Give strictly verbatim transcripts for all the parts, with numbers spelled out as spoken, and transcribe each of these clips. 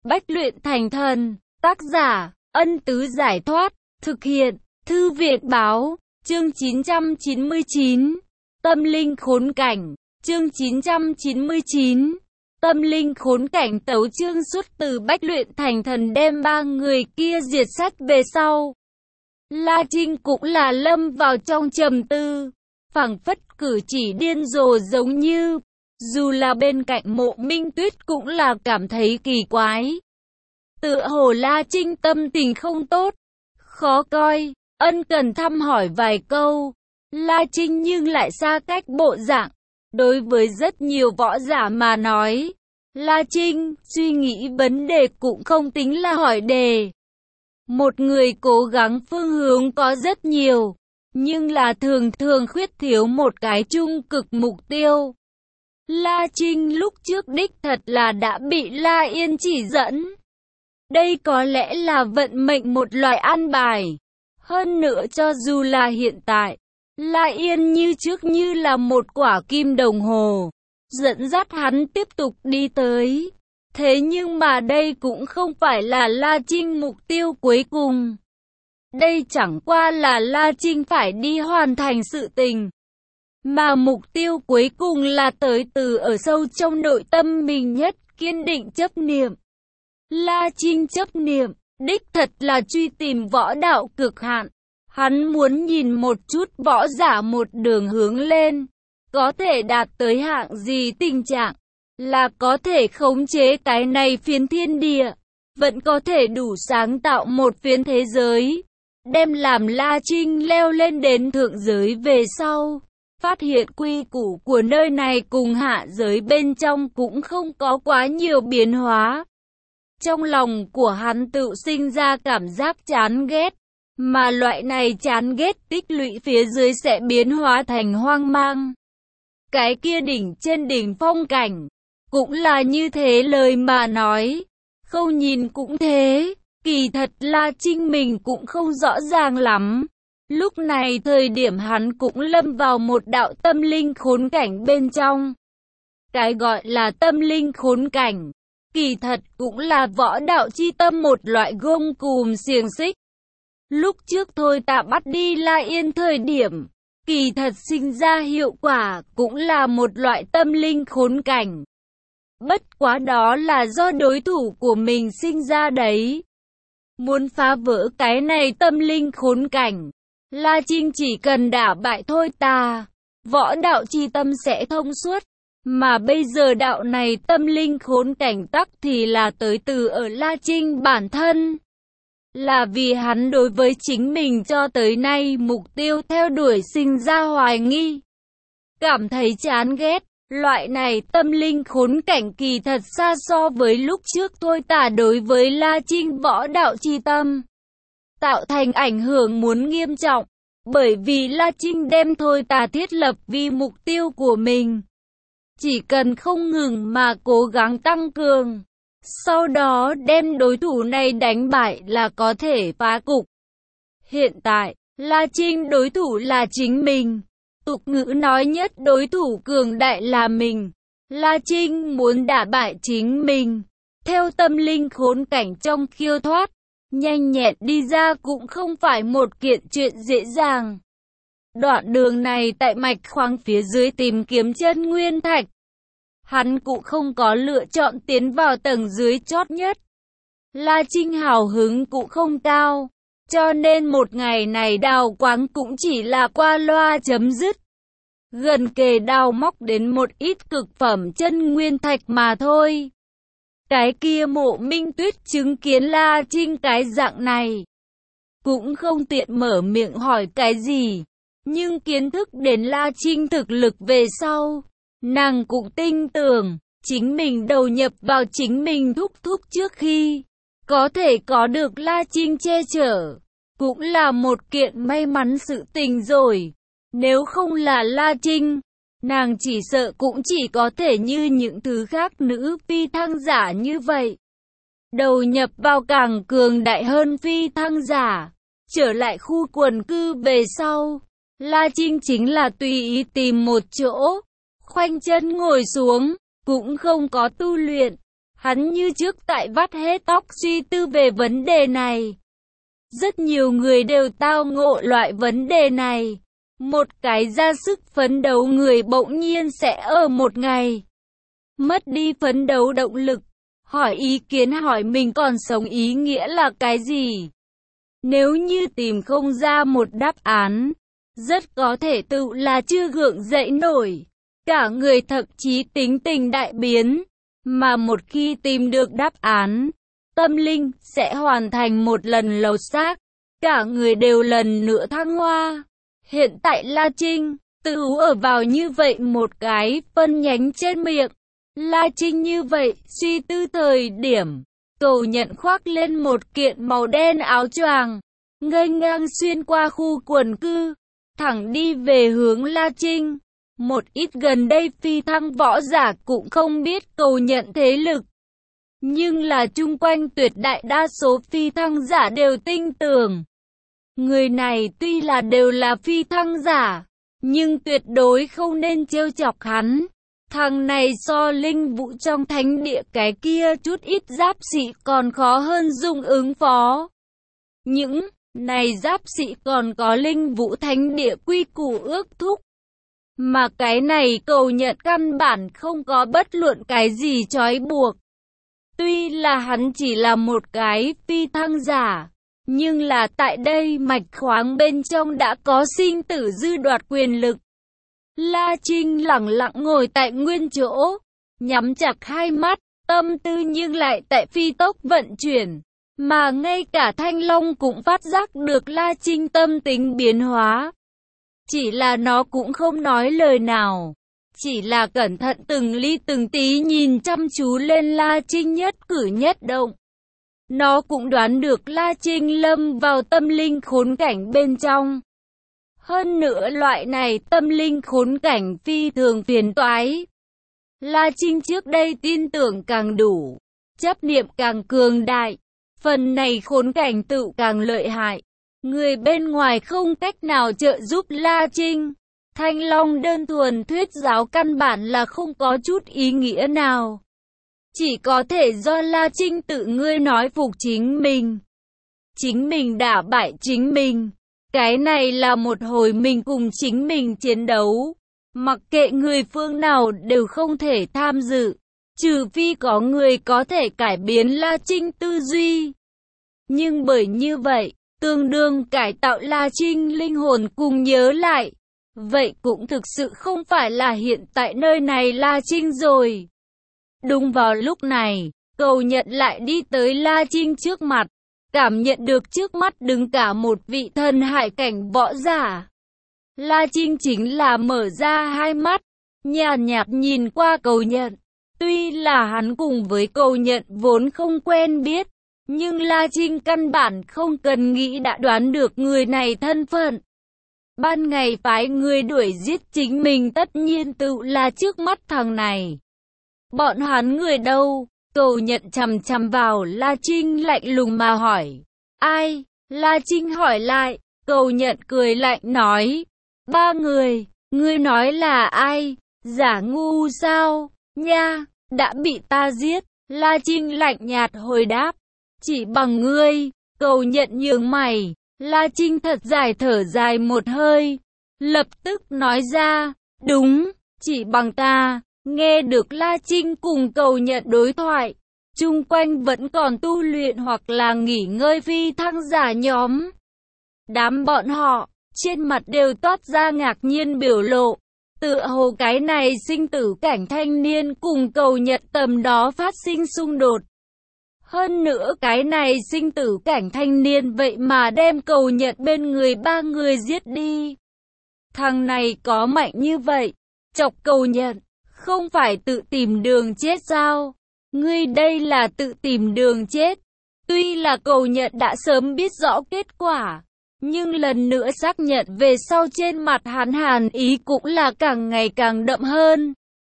Bách luyện thành thần. Tác giả, Ân Tứ Giải Thoát. Thực hiện, Thư Viện Báo. Chương chín trăm chín mươi chín. Tâm linh khốn cảnh. Chương chín trăm chín mươi chín. Tâm linh khốn cảnh. Tấu chương xuất từ Bách luyện thành thần đem ba người kia diệt sát về sau. La Trinh cũng là lâm vào trong trầm tư, phảng phất cử chỉ điên rồ giống như, dù là bên cạnh Mộ Minh Tuyết cũng là cảm thấy kỳ quái. Tựa hồ La Trinh tâm tình không tốt, khó coi, ân cần thăm hỏi vài câu. La Trinh nhưng lại xa cách bộ dạng. Đối với rất nhiều võ giả mà nói, La Trinh suy nghĩ vấn đề cũng không tính là hỏi đề. Một người cố gắng phương hướng có rất nhiều, nhưng là thường thường khuyết thiếu một cái chung cực mục tiêu. La Trinh lúc trước đích thật là đã bị La Yên chỉ dẫn. Đây có lẽ là vận mệnh một loại an bài. Hơn nữa cho dù là hiện tại, La Yên như trước như là một quả kim đồng hồ, dẫn dắt hắn tiếp tục đi tới. Thế nhưng mà đây cũng không phải là La Trinh mục tiêu cuối cùng. Đây chẳng qua là La Trinh phải đi hoàn thành sự tình. Mà mục tiêu cuối cùng là tới từ ở sâu trong nội tâm mình nhất kiên định chấp niệm. La Trinh chấp niệm, đích thật là truy tìm võ đạo cực hạn. Hắn muốn nhìn một chút võ giả một đường hướng lên, có thể đạt tới hạng gì tình trạng, là có thể khống chế cái này phiến thiên địa, vẫn có thể đủ sáng tạo một phiến thế giới, đem làm La Trinh leo lên đến thượng giới về sau. Phát hiện quy củ của nơi này cùng hạ giới bên trong cũng không có quá nhiều biến hóa. Trong lòng của hắn tự sinh ra cảm giác chán ghét, mà loại này chán ghét tích lũy phía dưới sẽ biến hóa thành hoang mang. Cái kia đỉnh trên đỉnh phong cảnh, cũng là như thế lời mà nói, không nhìn cũng thế, kỳ thật La Trinh mình cũng không rõ ràng lắm. Lúc này thời điểm hắn cũng lâm vào một đạo tâm linh khốn cảnh bên trong. Cái gọi là tâm linh khốn cảnh, kỳ thật cũng là võ đạo chi tâm một loại gông cùm xiềng xích. Lúc trước thôi ta bắt đi La Yên thời điểm, kỳ thật sinh ra hiệu quả cũng là một loại tâm linh khốn cảnh. Bất quá đó là do đối thủ của mình sinh ra đấy. Muốn phá vỡ cái này tâm linh khốn cảnh, La Trinh chỉ cần đả bại thôi ta, võ đạo chi tâm sẽ thông suốt. Mà bây giờ đạo này tâm linh khốn cảnh tắc thì là tới từ ở La Trinh bản thân. Là vì hắn đối với chính mình cho tới nay mục tiêu theo đuổi sinh ra hoài nghi. Cảm thấy chán ghét, loại này tâm linh khốn cảnh kỳ thật xa so với lúc trước thôi tả đối với La Trinh võ đạo chi tâm. Tạo thành ảnh hưởng muốn nghiêm trọng, bởi vì La Trinh đem thôi tả thiết lập vì mục tiêu của mình. Chỉ cần không ngừng mà cố gắng tăng cường, sau đó đem đối thủ này đánh bại là có thể phá cục. Hiện tại, La Trinh đối thủ là chính mình. Tục ngữ nói nhất đối thủ cường đại là mình. La Trinh muốn đả bại chính mình. Theo tâm linh khốn cảnh trong khiêu thoát, nhanh nhẹn đi ra cũng không phải một kiện chuyện dễ dàng. Đoạn đường này tại mạch khoáng phía dưới tìm kiếm chân nguyên thạch. Hắn cũng không có lựa chọn tiến vào tầng dưới chót nhất. La Trinh hào hứng cũng không cao, cho nên một ngày này đào quáng cũng chỉ là qua loa chấm dứt. Gần kề đào móc đến một ít cực phẩm chân nguyên thạch mà thôi. Cái kia Mộ Minh Tuyết chứng kiến La Trinh cái dạng này, cũng không tiện mở miệng hỏi cái gì, nhưng kiến thức đến La Trinh thực lực về sau, nàng cũng tin tưởng, chính mình đầu nhập vào chính mình thúc thúc trước khi, có thể có được La Trinh che chở, cũng là một kiện may mắn sự tình rồi. Nếu không là La Trinh, nàng chỉ sợ cũng chỉ có thể như những thứ khác nữ phi thăng giả như vậy. Đầu nhập vào càng cường đại hơn phi thăng giả, trở lại khu quần cư về sau, La Trinh chính là tùy ý tìm một chỗ, khoanh chân ngồi xuống, cũng không có tu luyện. Hắn như trước tại vắt hết óc suy tư về vấn đề này. Rất nhiều người đều tao ngộ loại vấn đề này. Một cái ra sức phấn đấu người bỗng nhiên sẽ ở một ngày mất đi phấn đấu động lực. Hỏi ý kiến hỏi mình còn sống ý nghĩa là cái gì? Nếu như tìm không ra một đáp án, rất có thể tự là chưa gượng dậy nổi. Cả người thậm chí tính tình đại biến. Mà một khi tìm được đáp án, tâm linh sẽ hoàn thành một lần lột xác. Cả người đều lần nữa thăng hoa. Hiện tại La Trinh, tự ở vào như vậy một cái phân nhánh trên miệng. La Trinh như vậy, suy tư thời điểm, Cầu Nhận khoác lên một kiện màu đen áo choàng, nghênh ngang xuyên qua khu quần cư, thẳng đi về hướng La Trinh. Một ít gần đây phi thăng võ giả cũng không biết Cầu Nhận thế lực. Nhưng là chung quanh tuyệt đại đa số phi thăng giả đều tin tưởng. Người này tuy là đều là phi thăng giả, nhưng tuyệt đối không nên trêu chọc hắn. Thằng này so linh vũ trong thánh địa cái kia chút ít giáp sĩ còn khó hơn dùng ứng phó. Những này giáp sĩ còn có linh vũ thánh địa quy củ ước thúc. Mà cái này Cầu Nhận căn bản không có bất luận cái gì trói buộc. Tuy là hắn chỉ là một cái phi thăng giả, nhưng là tại đây mạch khoáng bên trong đã có sinh tử dư đoạt quyền lực. La Trinh lặng lặng ngồi tại nguyên chỗ, nhắm chặt hai mắt, tâm tư nhưng lại tại phi tốc vận chuyển. Mà ngay cả Thanh Long cũng phát giác được La Trinh tâm tính biến hóa. Chỉ là nó cũng không nói lời nào. Chỉ là cẩn thận từng ly từng tí nhìn chăm chú lên La Trinh nhất cử nhất động. Nó cũng đoán được La Trinh lâm vào tâm linh khốn cảnh bên trong. Hơn nữa loại này tâm linh khốn cảnh phi thường phiền toái. La Trinh trước đây tin tưởng càng đủ, chấp niệm càng cường đại. Phần này khốn cảnh tự càng lợi hại. Người bên ngoài không cách nào trợ giúp La Trinh. Thanh Long đơn thuần thuyết giáo căn bản là không có chút ý nghĩa nào. Chỉ có thể do La Trinh tự ngươi nói phục chính mình. Chính mình đả bại chính mình. Cái này là một hồi mình cùng chính mình chiến đấu. Mặc kệ người phương nào đều không thể tham dự. Trừ phi có người có thể cải biến La Trinh tư duy. Nhưng bởi như vậy, tương đương cải tạo La Trinh linh hồn cùng nhớ lại. Vậy cũng thực sự không phải là hiện tại nơi này La Trinh rồi. Đúng vào lúc này, Cầu Nhận lại đi tới La Trinh trước mặt. Cảm nhận được trước mắt đứng cả một vị thần hải cảnh võ giả. La Trinh chính là mở ra hai mắt, nhàn nhạt nhìn qua Cầu Nhận. Tuy là hắn cùng với Cầu Nhận vốn không quen biết, nhưng La Trinh căn bản không cần nghĩ đã đoán được người này thân phận. Ban ngày phái người đuổi giết chính mình tất nhiên tự là trước mắt thằng này. Bọn hắn người đâu? Cầu Nhận chằm chằm vào La Trinh lạnh lùng mà hỏi. Ai? La Trinh hỏi lại. Cầu Nhận cười lạnh nói. Ba người. Ngươi nói là ai? Giả ngu sao? Nha, đã bị ta giết. La Trinh lạnh nhạt hồi đáp. Chỉ bằng ngươi. Cầu Nhận nhướng mày. La Trinh thật dài thở dài một hơi. Lập tức nói ra. Đúng, chỉ bằng ta. Nghe được La Trinh cùng Cầu Nhận đối thoại, chung quanh vẫn còn tu luyện hoặc là nghỉ ngơi phi thăng giả nhóm. Đám bọn họ, trên mặt đều toát ra ngạc nhiên biểu lộ, tựa hồ cái này sinh tử cảnh thanh niên cùng Cầu Nhận tầm đó phát sinh xung đột. Hơn nữa cái này sinh tử cảnh thanh niên vậy mà đem Cầu Nhận bên người ba người giết đi. Thằng này có mạnh như vậy, chọc Cầu Nhận. Không phải tự tìm đường chết sao? Ngươi đây là tự tìm đường chết. Tuy là Cầu Nhận đã sớm biết rõ kết quả, nhưng lần nữa xác nhận về sau trên mặt hắn hàn ý cũng là càng ngày càng đậm hơn.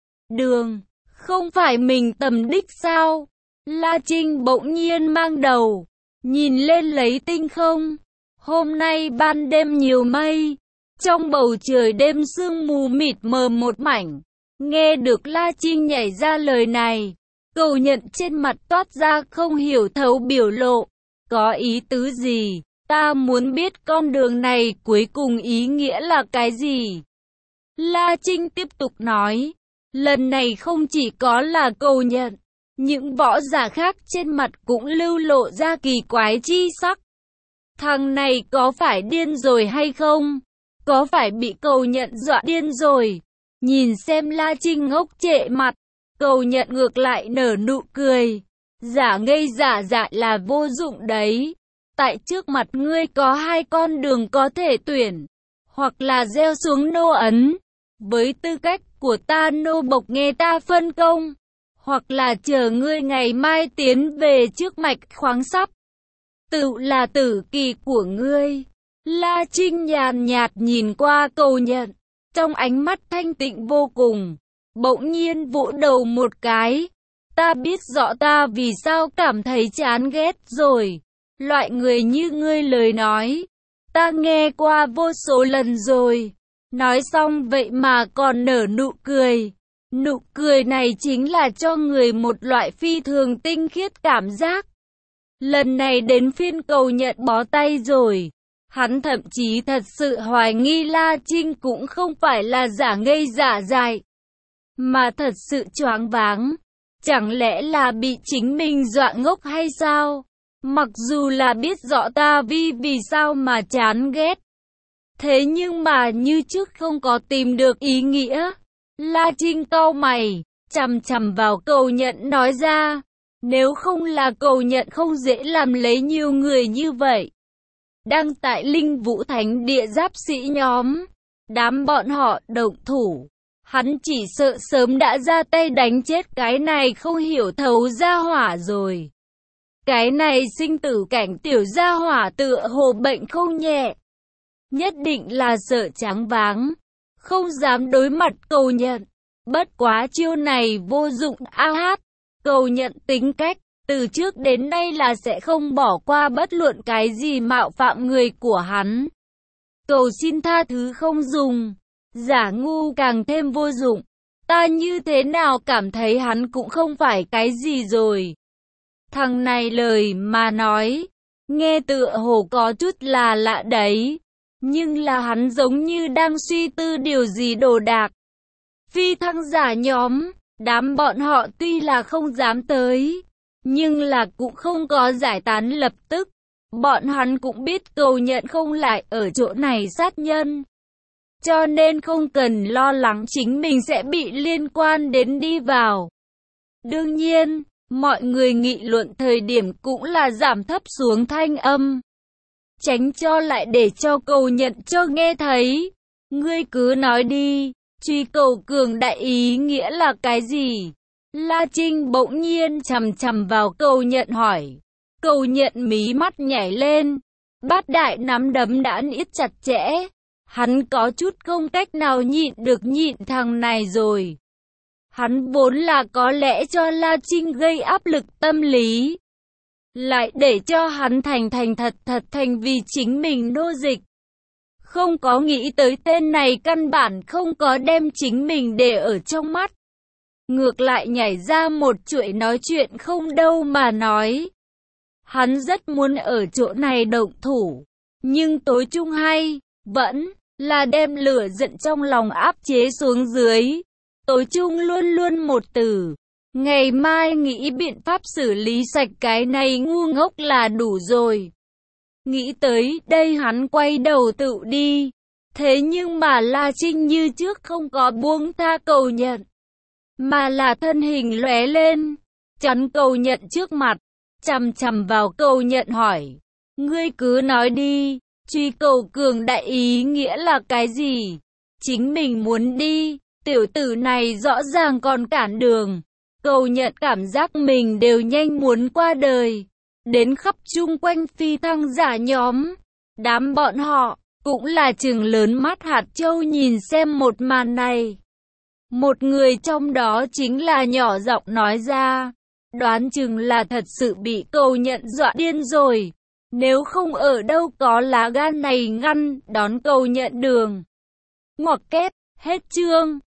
Đường, không phải mình tầm đích sao? La Trinh bỗng nhiên mang đầu, nhìn lên lấy tinh không. Hôm nay ban đêm nhiều mây, trong bầu trời đêm sương mù mịt mờ một mảnh. Nghe được La Trinh nhảy ra lời này, Cầu Nhận trên mặt toát ra không hiểu thấu biểu lộ. Có ý tứ gì? Ta muốn biết con đường này cuối cùng ý nghĩa là cái gì? La Trinh tiếp tục nói. Lần này không chỉ có là Cầu Nhận, những võ giả khác trên mặt cũng lưu lộ ra kỳ quái chi sắc. Thằng này có phải điên rồi hay không? Có phải bị Cầu Nhận dọa điên rồi? Nhìn xem La Trinh ngốc trệ mặt, Cầu Nhận ngược lại nở nụ cười. Giả ngây giả dại là vô dụng đấy. Tại trước mặt ngươi có hai con đường có thể tuyển. Hoặc là gieo xuống nô ấn, với tư cách của ta nô bộc nghe ta phân công. Hoặc là chờ ngươi ngày mai tiến về trước mạch khoáng sắp. Tự là tử kỳ của ngươi. La Trinh nhàn nhạt nhìn qua Cầu Nhận, trong ánh mắt thanh tịnh vô cùng. Bỗng nhiên vỗ đầu một cái. Ta biết rõ ta vì sao cảm thấy chán ghét rồi. Loại người như ngươi lời nói, ta nghe qua vô số lần rồi. Nói xong vậy mà còn nở nụ cười. Nụ cười này chính là cho người một loại phi thường tinh khiết cảm giác. Lần này đến phiên Cầu Nhận bó tay rồi. Hắn thậm chí thật sự hoài nghi La Trinh cũng không phải là giả ngây giả dại, mà thật sự choáng váng. Chẳng lẽ là bị chính mình dọa ngốc hay sao? Mặc dù là biết rõ ta vì vì sao mà chán ghét, thế nhưng mà như trước không có tìm được ý nghĩa. La Trinh cau mày, chằm chằm vào Cầu Nhận nói ra. Nếu không là Cầu Nhận không dễ làm lấy nhiều người như vậy. Đang tại Linh Vũ Thánh Địa giáp sĩ nhóm, đám bọn họ động thủ, hắn chỉ sợ sớm đã ra tay đánh chết cái này không hiểu thấu gia hỏa rồi. Cái này sinh tử cảnh tiểu gia hỏa tựa hồ bệnh không nhẹ, nhất định là sợ tráng váng, không dám đối mặt Cầu Nhận. Bất quá chiêu này vô dụng a hát. Cầu Nhận tính cách từ trước đến nay là sẽ không bỏ qua bất luận cái gì mạo phạm người của hắn. Cầu xin tha thứ không dùng, giả ngu càng thêm vô dụng. Ta như thế nào cảm thấy hắn cũng không phải cái gì rồi. Thằng này lời mà nói, nghe tựa hồ có chút là lạ đấy. Nhưng là hắn giống như đang suy tư điều gì đồ đạc. Phi thăng giả nhóm, đám bọn họ tuy là không dám tới, nhưng là cũng không có giải tán lập tức. Bọn hắn cũng biết Cầu Nhận không lại ở chỗ này sát nhân, cho nên không cần lo lắng chính mình sẽ bị liên quan đến đi vào. Đương nhiên, mọi người nghị luận thời điểm cũng là giảm thấp xuống thanh âm, tránh cho lại để cho Cầu Nhận cho nghe thấy. Ngươi cứ nói đi, truy cầu cường đại ý nghĩa là cái gì? La Trinh bỗng nhiên chằm chằm vào Cầu Nhận hỏi. Cầu Nhận mí mắt nhảy lên, bát đại nắm đấm đã niết chặt chẽ. Hắn có chút không cách nào nhịn được nhịn thằng này rồi. Hắn vốn là có lẽ cho La Trinh gây áp lực tâm lý, lại để cho hắn thành thành thật thật thành vì chính mình nô dịch. Không có nghĩ tới tên này căn bản không có đem chính mình để ở trong mắt. Ngược lại nhảy ra một chuỗi nói chuyện không đâu mà nói. Hắn rất muốn ở chỗ này động thủ, nhưng tối chung hay vẫn là đem lửa giận trong lòng áp chế xuống dưới. Tối chung luôn luôn một từ, ngày mai nghĩ biện pháp xử lý sạch cái này ngu ngốc là đủ rồi. Nghĩ tới đây hắn quay đầu tự đi. Thế nhưng mà La Trinh như trước không có buông tha Cầu Nhận, mà là thân hình lóe lên, chắn Cầu Nhận trước mặt, chằm chằm vào Cầu Nhận hỏi. Ngươi cứ nói đi, truy cầu cường đại ý nghĩa là cái gì? Chính mình muốn đi, tiểu tử này rõ ràng còn cản đường. Cầu Nhận cảm giác mình đều nhanh muốn qua đời. Đến khắp chung quanh phi thăng giả nhóm, đám bọn họ cũng là trừng lớn mắt hạt châu nhìn xem một màn này. Một người trong đó chính là nhỏ giọng nói ra, đoán chừng là thật sự bị Cầu Nhận dọa điên rồi. Nếu không ở đâu có lá gan này ngăn đón Cầu Nhận đường. Ngoặc kép, hết chương.